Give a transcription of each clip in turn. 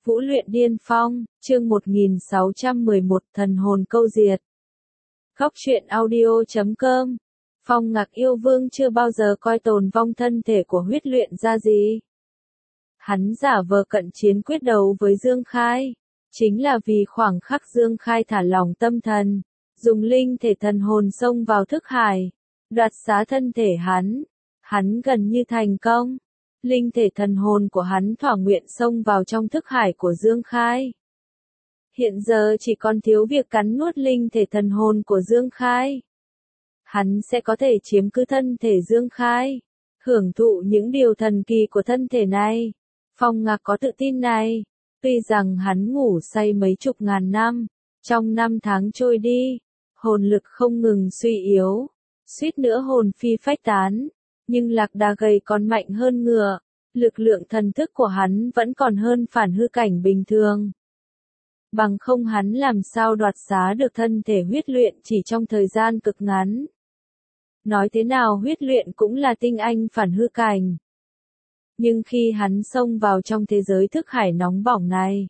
Vũ luyện điên phong, chương 1611 thần hồn câu diệt. Góc truyện audio.com. Phong Ngạc yêu vương chưa bao giờ coi tồn vong thân thể của huyết luyện ra gì. Hắn giả vờ cận chiến quyết đấu với Dương Khai, chính là vì khoảng khắc Dương Khai thả lỏng tâm thần, dùng linh thể thần hồn xông vào thức hải, đoạt xá thân thể hắn gần như thành công. Linh thể thần hồn của hắn thỏa nguyện xông vào trong thức hải của Dương Khai. Hiện giờ chỉ còn thiếu việc cắn nuốt linh thể thần hồn của Dương Khai. Hắn sẽ có thể chiếm cứ thân thể Dương Khai, hưởng thụ những điều thần kỳ của thân thể này. Phong Ngạc có tự tin này, tuy rằng hắn ngủ say mấy chục ngàn năm, trong năm tháng trôi đi, hồn lực không ngừng suy yếu, suýt nữa hồn phi phách tán. Nhưng lạc đà gầy còn mạnh hơn ngựa, lực lượng thần thức của hắn vẫn còn hơn phản hư cảnh bình thường. Bằng không hắn làm sao đoạt xá được thân thể huyết luyện chỉ trong thời gian cực ngắn. Nói thế nào huyết luyện cũng là tinh anh phản hư cảnh. Nhưng khi hắn xông vào trong thế giới thức hải nóng bỏng này,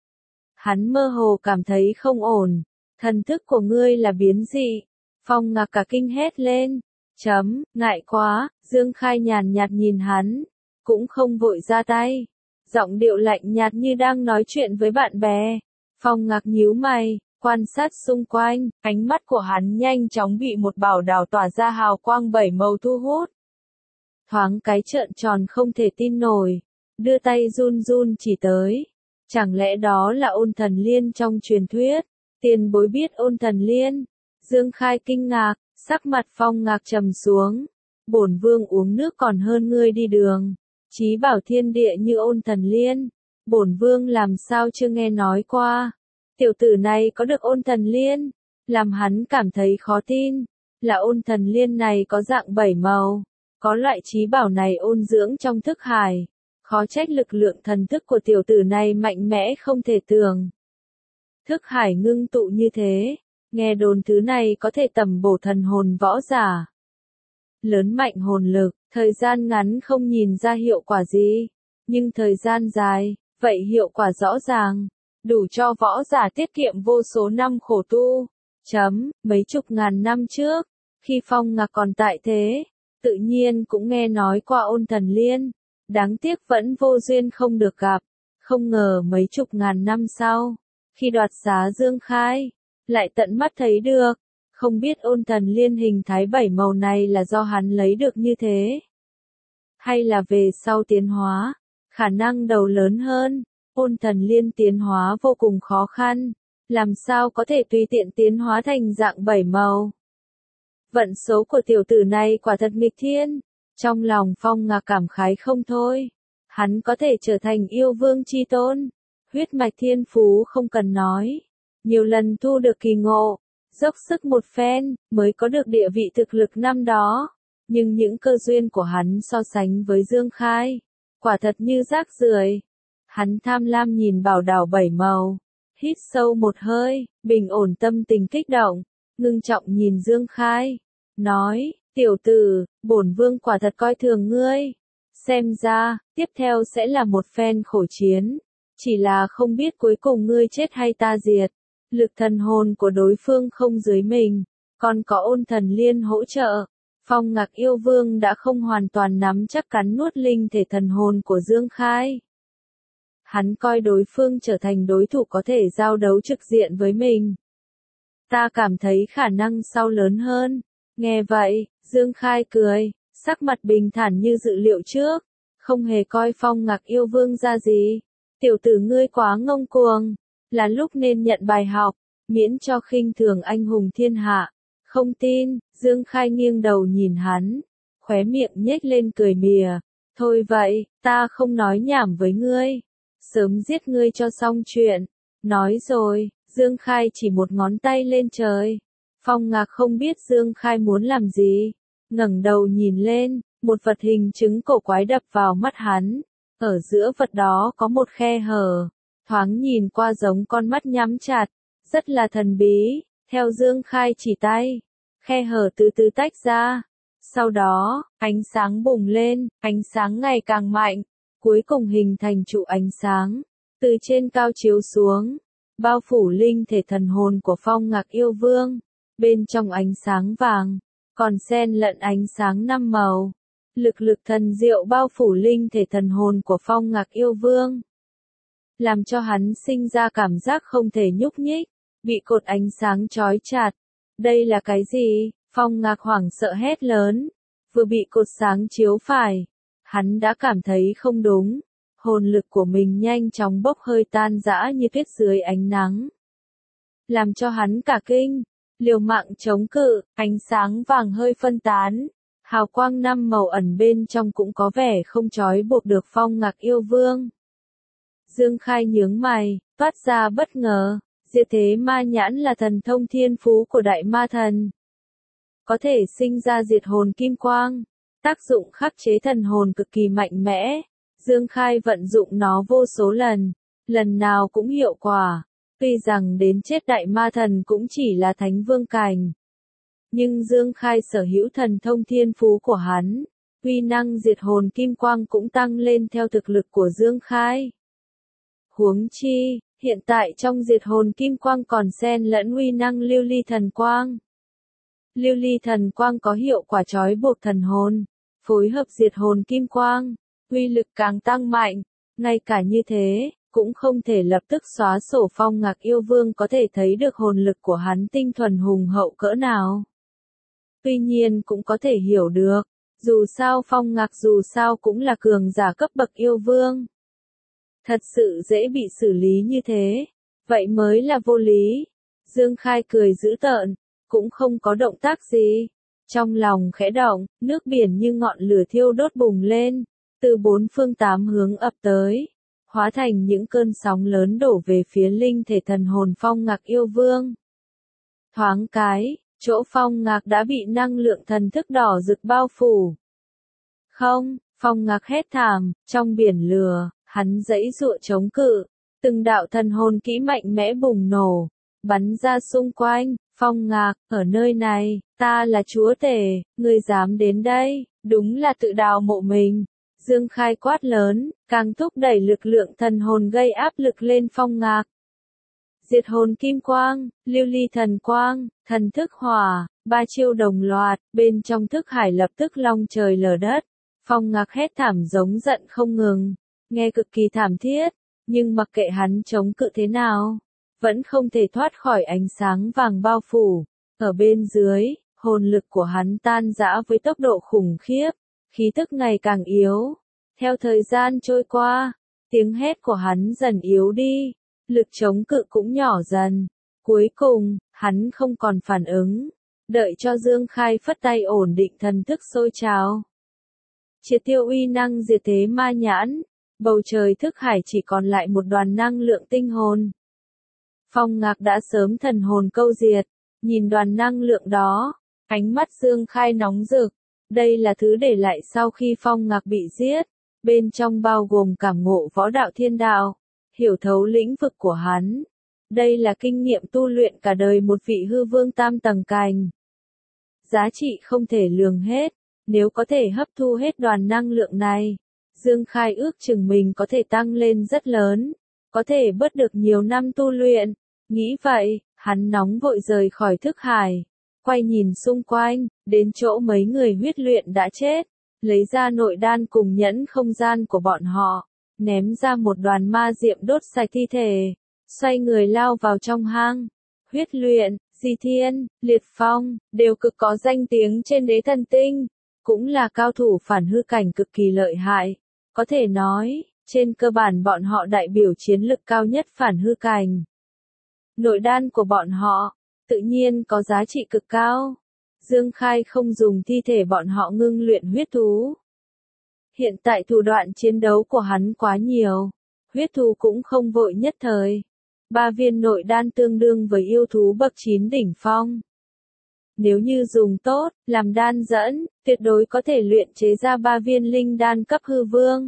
hắn mơ hồ cảm thấy không ổn. Thần thức của ngươi là biến dị. Phong Ngạc cả kinh hét lên. Ngại quá, Dương Khai nhàn nhạt nhìn hắn, cũng không vội ra tay. Giọng điệu lạnh nhạt như đang nói chuyện với bạn bè. Phong Ngạc nhíu mày, quan sát xung quanh, ánh mắt của hắn nhanh chóng bị một bảo đảo tỏa ra hào quang 7 màu thu hút. Thoáng cái trợn tròn không thể tin nổi, đưa tay run run chỉ tới. Chẳng lẽ đó là Ôn Thần Liên trong truyền thuyết? Tiền bối biết Ôn Thần Liên? Dương Khai kinh ngạc, sắc mặt Phong Ngạc trầm xuống. Bổn vương uống nước còn hơn ngươi đi đường. Chí bảo thiên địa như Ôn Thần Liên, bổn vương làm sao chưa nghe nói qua. Tiểu tử này có được Ôn Thần Liên, làm hắn cảm thấy khó tin. Là Ôn Thần Liên này có dạng 7 màu, có loại chí bảo này ôn dưỡng trong thức hải. Khó trách lực lượng thần thức của tiểu tử này mạnh mẽ không thể tưởng. Thức hải ngưng tụ như thế, nghe đồn thứ này có thể tầm bổ thần hồn võ giả. Lớn mạnh hồn lực, thời gian ngắn không nhìn ra hiệu quả gì, nhưng thời gian dài, vậy hiệu quả rõ ràng, đủ cho võ giả tiết kiệm vô số năm khổ tu. Mấy chục ngàn năm trước, khi Phong Ngạc còn tại thế, tự nhiên cũng nghe nói qua Ôn Thần Liên, đáng tiếc vẫn vô duyên không được gặp. Không ngờ mấy chục ngàn năm sau, khi đoạt xá Dương Khai, lại tận mắt thấy được. Không biết Ôn Thần Liên hình thái 7 màu này là do hắn lấy được như thế, hay là về sau tiến hóa, khả năng đầu lớn hơn. Ôn Thần Liên tiến hóa vô cùng khó khăn, làm sao có thể tùy tiện tiến hóa thành dạng 7 màu. Vận số của tiểu tử này quả thật nghịch thiên. Trong lòng Phong Ngạc cảm khái không thôi. Hắn có thể trở thành yêu vương chi tôn, huyết mạch thiên phú không cần nói, nhiều lần thu được kỳ ngộ, dốc sức một phen, mới có được địa vị thực lực năm đó. Nhưng những cơ duyên của hắn so sánh với Dương Khai, quả thật như rác rưởi. Hắn tham lam nhìn bảo đảo 7 màu, hít sâu một hơi, bình ổn tâm tình kích động, ngưng trọng nhìn Dương Khai, nói, tiểu tử, bổn vương quả thật coi thường ngươi. Xem ra, tiếp theo sẽ là một phen khổ chiến, chỉ là không biết cuối cùng ngươi chết hay ta diệt. Lực thần hồn của đối phương không dưới mình, còn có Ôn Thần Liên hỗ trợ. Phong Ngạc yêu vương đã không hoàn toàn nắm chắc cắn nuốt linh thể thần hồn của Dương Khai. Hắn coi đối phương trở thành đối thủ có thể giao đấu trực diện với mình. Ta cảm thấy khả năng sau lớn hơn. Nghe vậy, Dương Khai cười, sắc mặt bình thản như dự liệu trước, không hề coi Phong Ngạc yêu vương ra gì. Tiểu tử ngươi quá ngông cuồng, là lúc nên nhận bài học, miễn cho khinh thường anh hùng thiên hạ. Không tin, Dương Khai nghiêng đầu nhìn hắn, khóe miệng nhếch lên cười mỉa. Thôi vậy, ta không nói nhảm với ngươi, sớm giết ngươi cho xong chuyện. Nói rồi, Dương Khai chỉ một ngón tay lên trời. Phong Ngạc không biết Dương Khai muốn làm gì, ngẩng đầu nhìn lên, một vật hình trứng cổ quái đập vào mắt hắn. Ở giữa vật đó có một khe hở, thoáng nhìn qua giống con mắt nhắm chặt, rất là thần bí. Theo Dương Khai chỉ tay, khe hở từ từ tách ra. Sau đó, ánh sáng bùng lên, ánh sáng ngày càng mạnh, cuối cùng hình thành trụ ánh sáng, từ trên cao chiếu xuống, bao phủ linh thể thần hồn của Phong Ngạc Yêu Vương, bên trong ánh sáng vàng, còn xen lẫn ánh sáng năm màu. Lực thần diệu bao phủ linh thể thần hồn của Phong Ngạc Yêu Vương, làm cho hắn sinh ra cảm giác không thể nhúc nhích, bị cột ánh sáng trói chặt. Đây là cái gì? Phong Ngạc hoảng sợ hét lớn, vừa bị cột sáng chiếu phải, hắn đã cảm thấy không đúng, hồn lực của mình nhanh chóng bốc hơi tan rã như tuyết dưới ánh nắng, làm cho hắn cả kinh, liều mạng chống cự, ánh sáng vàng hơi phân tán, hào quang năm màu ẩn bên trong cũng có vẻ không trói buộc được Phong Ngạc Yêu Vương. Dương Khai nhướng mày, toát ra bất ngờ, diệt thế ma nhãn là thần thông thiên phú của đại ma thần, có thể sinh ra diệt hồn kim quang, tác dụng khắc chế thần hồn cực kỳ mạnh mẽ. Dương Khai vận dụng nó vô số lần, lần nào cũng hiệu quả, tuy rằng đến chết đại ma thần cũng chỉ là thánh vương cảnh. Nhưng Dương Khai sở hữu thần thông thiên phú của hắn, uy năng diệt hồn kim quang cũng tăng lên theo thực lực của Dương Khai. Huống chi, hiện tại trong diệt hồn kim quang còn xen lẫn uy năng lưu ly thần quang. Lưu ly thần quang có hiệu quả trói buộc thần hồn, phối hợp diệt hồn kim quang, uy lực càng tăng mạnh. Ngay cả như thế, cũng không thể lập tức xóa sổ Phong Ngạc Yêu Vương, có thể thấy được hồn lực của hắn tinh thuần hùng hậu cỡ nào. Tuy nhiên cũng có thể hiểu được, dù sao Phong Ngạc dù sao cũng là cường giả cấp bậc yêu vương. Thật sự dễ bị xử lý như thế, vậy mới là vô lý. Dương Khai cười dữ tợn, cũng không có động tác gì. Trong lòng khẽ động, nước biển như ngọn lửa thiêu đốt bùng lên, từ bốn phương tám hướng ập tới, hóa thành những cơn sóng lớn đổ về phía linh thể thần hồn Phong Ngạc Yêu Vương. Thoáng cái, chỗ Phong Ngạc đã bị năng lượng thần thức đỏ rực bao phủ. Không, Phong Ngạc hét thảm, trong biển lửa, hắn giãy giụa chống cự, từng đạo thần hồn kỹ mạnh mẽ bùng nổ, bắn ra xung quanh. Phong Ngạc, ở nơi này, ta là chúa tể, ngươi dám đến đây, đúng là tự đào mộ mình. Dương Khai quát lớn, càng thúc đẩy lực lượng thần hồn gây áp lực lên Phong Ngạc. Diệt hồn kim quang, lưu ly thần quang, thần thức hỏa, ba chiêu đồng loạt, bên trong thức hải lập tức long trời lở đất. Phong Ngạc hét thảm giống giận không ngừng, nghe cực kỳ thảm thiết, nhưng mặc kệ hắn chống cự thế nào, vẫn không thể thoát khỏi ánh sáng vàng bao phủ. Ở bên dưới, hồn lực của hắn tan rã với tốc độ khủng khiếp, khí tức ngày càng yếu. Theo thời gian trôi qua, tiếng hét của hắn dần yếu đi, lực chống cự cũng nhỏ dần. Cuối cùng, hắn không còn phản ứng, đợi cho Dương Khai phất tay ổn định thần thức sôi trào. Triệt tiêu uy năng diệt thế ma nhãn, bầu trời thức hải chỉ còn lại một đoàn năng lượng tinh hồn. Phong Ngạc đã sớm thần hồn câu diệt, nhìn đoàn năng lượng đó, ánh mắt Dương Khai nóng rực. Đây là thứ để lại sau khi Phong Ngạc bị giết, bên trong bao gồm cảm ngộ võ đạo thiên đạo, hiểu thấu lĩnh vực của hắn. Đây là kinh nghiệm tu luyện cả đời một vị hư vương tam tầng cảnh. Giá trị không thể lường hết, nếu có thể hấp thu hết đoàn năng lượng này, Dương Khai ước chừng mình có thể tăng lên rất lớn, có thể bớt được nhiều năm tu luyện. Nghĩ vậy, hắn nóng vội rời khỏi thức hải, quay nhìn xung quanh, đến chỗ mấy người huyết luyện đã chết, lấy ra nội đan cùng nhẫn không gian của bọn họ, ném ra một đoàn ma diệm đốt sạch thi thể, xoay người lao vào trong hang. Huyết luyện, Di Thiên, Liệt Phong, đều cực có danh tiếng trên đế thần tinh, cũng là cao thủ phản hư cảnh cực kỳ lợi hại, có thể nói, trên cơ bản bọn họ đại biểu chiến lực cao nhất phản hư cảnh. Nội đan của bọn họ, tự nhiên có giá trị cực cao. Dương Khai không dùng thi thể bọn họ ngưng luyện huyết thú. Hiện tại thủ đoạn chiến đấu của hắn quá nhiều, huyết thú cũng không vội nhất thời. 3 viên nội đan tương đương với yêu thú bậc 9 đỉnh phong. Nếu như dùng tốt, làm đan dẫn, tuyệt đối có thể luyện chế ra 3 viên linh đan cấp hư vương.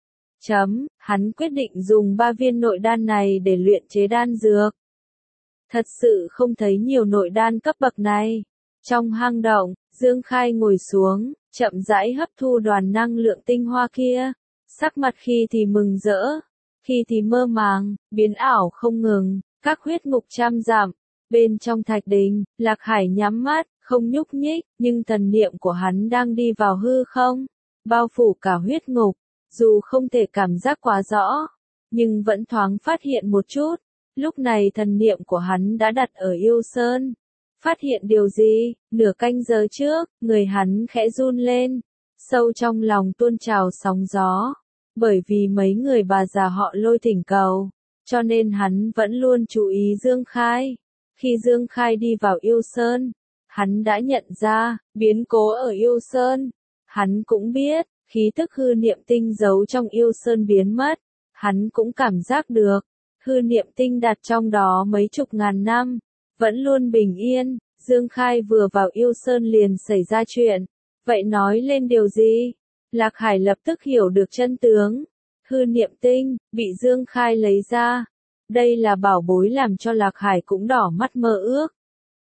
Hắn quyết định dùng 3 viên nội đan này để luyện chế đan dược. Thật sự không thấy nhiều nội đan cấp bậc này. Trong hang động, Dương Khai ngồi xuống, chậm rãi hấp thu đoàn năng lượng tinh hoa kia. Sắc mặt khi thì mừng rỡ, khi thì mơ màng, biến ảo không ngừng, các huyết ngục trăm dặm. Bên trong thạch đình, Lạc Hải nhắm mắt, không nhúc nhích, nhưng thần niệm của hắn đang đi vào hư không, bao phủ cả huyết ngục, dù không thể cảm giác quá rõ, nhưng vẫn thoáng phát hiện một chút. Lúc này thần niệm của hắn đã đặt ở Yêu Sơn. Phát hiện điều gì? Nửa canh giờ trước, người hắn khẽ run lên, sâu trong lòng tuôn trào sóng gió. Bởi vì mấy người bà già họ Lôi thỉnh cầu, cho nên hắn vẫn luôn chú ý Dương Khai. Khi Dương Khai đi vào Yêu Sơn, hắn đã nhận ra biến cố ở Yêu Sơn. Hắn cũng biết, khí tức hư niệm tinh giấu trong Yêu Sơn biến mất. Hắn cũng cảm giác được, hư niệm tinh đặt trong đó mấy chục ngàn năm, vẫn luôn bình yên. Dương Khai vừa vào Yêu Sơn liền xảy ra chuyện. Vậy nói lên điều gì? Lạc Hải lập tức hiểu được chân tướng. Hư niệm tinh, bị Dương Khai lấy ra. Đây là bảo bối làm cho Lạc Hải cũng đỏ mắt mơ ước.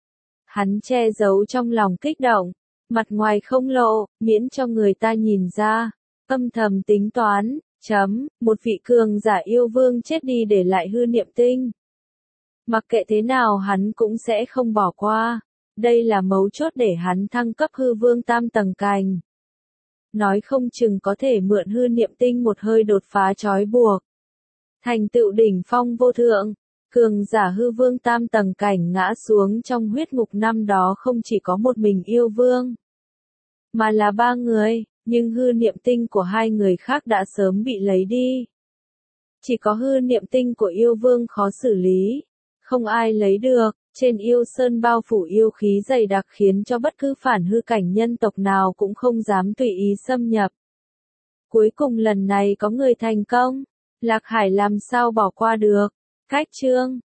Hắn che giấu trong lòng kích động, mặt ngoài không lộ, miễn cho người ta nhìn ra. Âm thầm tính toán, một vị cường giả yêu vương chết đi để lại hư niệm tinh. Mặc kệ thế nào hắn cũng sẽ không bỏ qua. Đây là mấu chốt để hắn thăng cấp hư vương tam tầng cành. Nói không chừng có thể mượn hư niệm tinh một hơi đột phá trói buộc. Thành tựu đỉnh phong vô thượng, cường giả hư vương tam tầng cảnh ngã xuống trong huyết ngục năm đó không chỉ có một mình yêu vương, mà là 3 người, nhưng hư niệm tinh của 2 người khác đã sớm bị lấy đi. Chỉ có hư niệm tinh của yêu vương khó xử lý, không ai lấy được. Trên Yêu Sơn bao phủ yêu khí dày đặc khiến cho bất cứ phản hư cảnh nhân tộc nào cũng không dám tùy ý xâm nhập. Cuối cùng lần này có người thành công, Lạc Hải làm sao bỏ qua được. Cách chương